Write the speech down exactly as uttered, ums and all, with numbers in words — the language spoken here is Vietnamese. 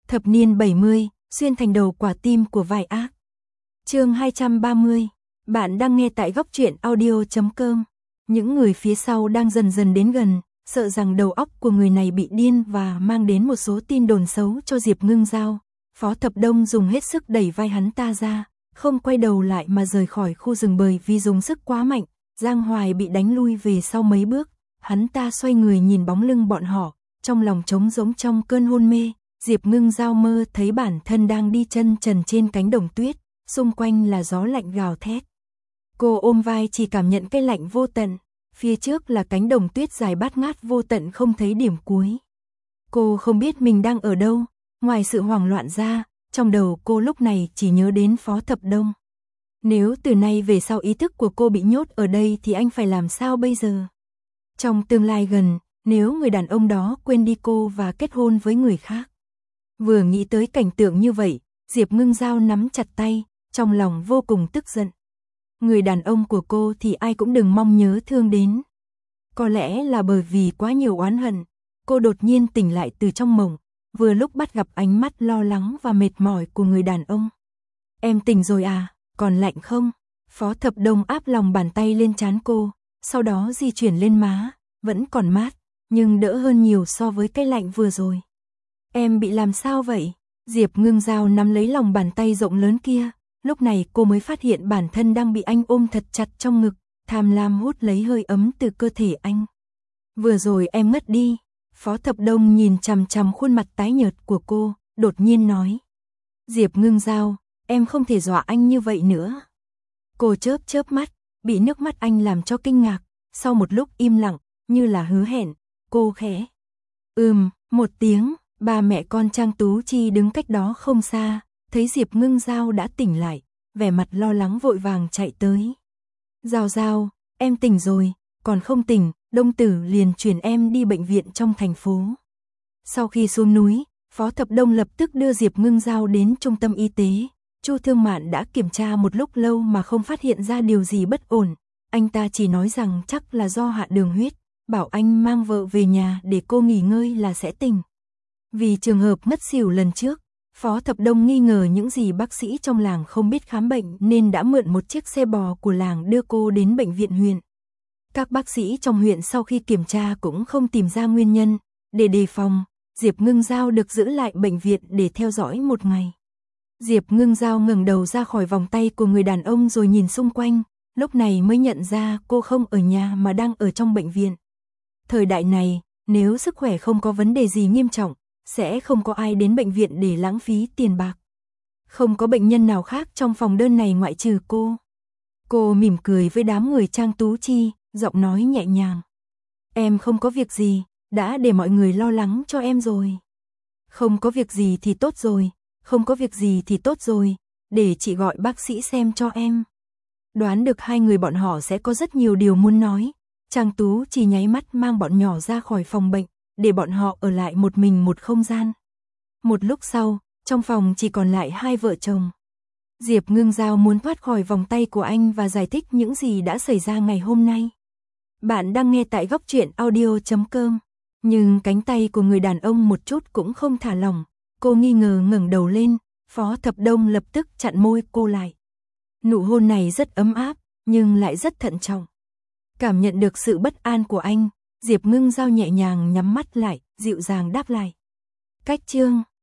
Thập niên bảy mươi, xuyên thành đầu quả tim của vai ác. Chương hai trăm ba mươi. Bạn đang nghe tại góc truyện audio chấm com. Những người phía sau đang dần dần đến gần, sợ rằng đầu óc của người này bị điên và mang đến một số tin đồn xấu cho Diệp Ngưng Giao. Phó Thập Đông dùng hết sức đẩy vai hắn ta ra, không quay đầu lại mà rời khỏi khu rừng bởi vì dùng sức quá mạnh. Giang Hoài bị đánh lui về sau mấy bước, hắn ta xoay người nhìn bóng lưng bọn họ, trong lòng trống rỗng trong cơn hôn mê. Diệp Ngưng Giao mơ thấy bản thân đang đi chân trần trên cánh đồng tuyết, xung quanh là gió lạnh gào thét. Cô ôm vai chỉ cảm nhận cái lạnh vô tận, phía trước là cánh đồng tuyết dài bát ngát vô tận không thấy điểm cuối. Cô không biết mình đang ở đâu, ngoài sự hoảng loạn ra, trong đầu cô lúc này chỉ nhớ đến Phó Thập Đông. Nếu từ nay về sau ý thức của cô bị nhốt ở đây thì anh phải làm sao bây giờ? Trong tương lai gần, nếu người đàn ông đó quên đi cô và kết hôn với người khác. Vừa nghĩ tới cảnh tượng như vậy, Diệp Ngưng Giao nắm chặt tay, trong lòng vô cùng tức giận. Người đàn ông của cô thì ai cũng đừng mong nhớ thương đến. Có lẽ là bởi vì quá nhiều oán hận, cô đột nhiên tỉnh lại từ trong mộng, vừa lúc bắt gặp ánh mắt lo lắng và mệt mỏi của người đàn ông. Em tỉnh rồi à, còn lạnh không? Phó Thập Đông áp lòng bàn tay lên trán cô, sau đó di chuyển lên má, vẫn còn mát, nhưng đỡ hơn nhiều so với cái lạnh vừa rồi. Em bị làm sao vậy? Diệp Ngưng Giao nắm lấy lòng bàn tay rộng lớn kia, lúc này cô mới phát hiện bản thân đang bị anh ôm thật chặt trong ngực, tham lam hút lấy hơi ấm từ cơ thể anh. Vừa rồi em ngất đi. Phó Thập Đông nhìn chằm chằm khuôn mặt tái nhợt của cô, đột nhiên nói. Diệp Ngưng Giao, em không thể dọa anh như vậy nữa. Cô chớp chớp mắt, bị nước mắt anh làm cho kinh ngạc, sau một lúc im lặng, như là hứa hẹn, cô khẽ. Ừm, một tiếng. Ba mẹ con Trang Tú Chi đứng cách đó không xa, thấy Diệp Ngưng Giao đã tỉnh lại, vẻ mặt lo lắng vội vàng chạy tới. Giao Giao, em tỉnh rồi, còn không tỉnh, Đông Tử liền chuyển em đi bệnh viện trong thành phố. Sau khi xuống núi, Phó Thập Đông lập tức đưa Diệp Ngưng Giao đến trung tâm y tế. Chu Thương Mạn đã kiểm tra một lúc lâu mà không phát hiện ra điều gì bất ổn. Anh ta chỉ nói rằng chắc là do hạ đường huyết, bảo anh mang vợ về nhà để cô nghỉ ngơi là sẽ tỉnh. Vì trường hợp ngất xỉu lần trước, Phó Thập Đông nghi ngờ những gì bác sĩ trong làng không biết khám bệnh nên đã mượn một chiếc xe bò của làng đưa cô đến bệnh viện huyện. Các bác sĩ trong huyện sau khi kiểm tra cũng không tìm ra nguyên nhân, để đề phòng, Diệp Ngưng Giao được giữ lại bệnh viện để theo dõi một ngày. Diệp Ngưng Giao ngẩng đầu ra khỏi vòng tay của người đàn ông rồi nhìn xung quanh, lúc này mới nhận ra cô không ở nhà mà đang ở trong bệnh viện. Thời đại này, nếu sức khỏe không có vấn đề gì nghiêm trọng, sẽ không có ai đến bệnh viện để lãng phí tiền bạc. Không có bệnh nhân nào khác trong phòng đơn này ngoại trừ cô. Cô mỉm cười với đám người Trang Tú Chi, giọng nói nhẹ nhàng. Em không có việc gì, đã để mọi người lo lắng cho em rồi. Không có việc gì thì tốt rồi, không có việc gì thì tốt rồi, để chị gọi bác sĩ xem cho em. Đoán được hai người bọn họ sẽ có rất nhiều điều muốn nói. Trang Tú Chi nháy mắt mang bọn nhỏ ra khỏi phòng bệnh, để bọn họ ở lại một mình một không gian. Một lúc sau, trong phòng chỉ còn lại hai vợ chồng. Diệp Ngưng Giao muốn thoát khỏi vòng tay của anh và giải thích những gì đã xảy ra ngày hôm nay. Bạn đang nghe tại góc truyện audio chấm com. Nhưng cánh tay của người đàn ông một chút cũng không thả lỏng. Cô nghi ngờ ngẩng đầu lên, Phó Thập Đông lập tức chặn môi cô lại. Nụ hôn này rất ấm áp, nhưng lại rất thận trọng. Cảm nhận được sự bất an của anh, Diệp Ngưng Giao nhẹ nhàng nhắm mắt lại, dịu dàng đáp lại. Cách chương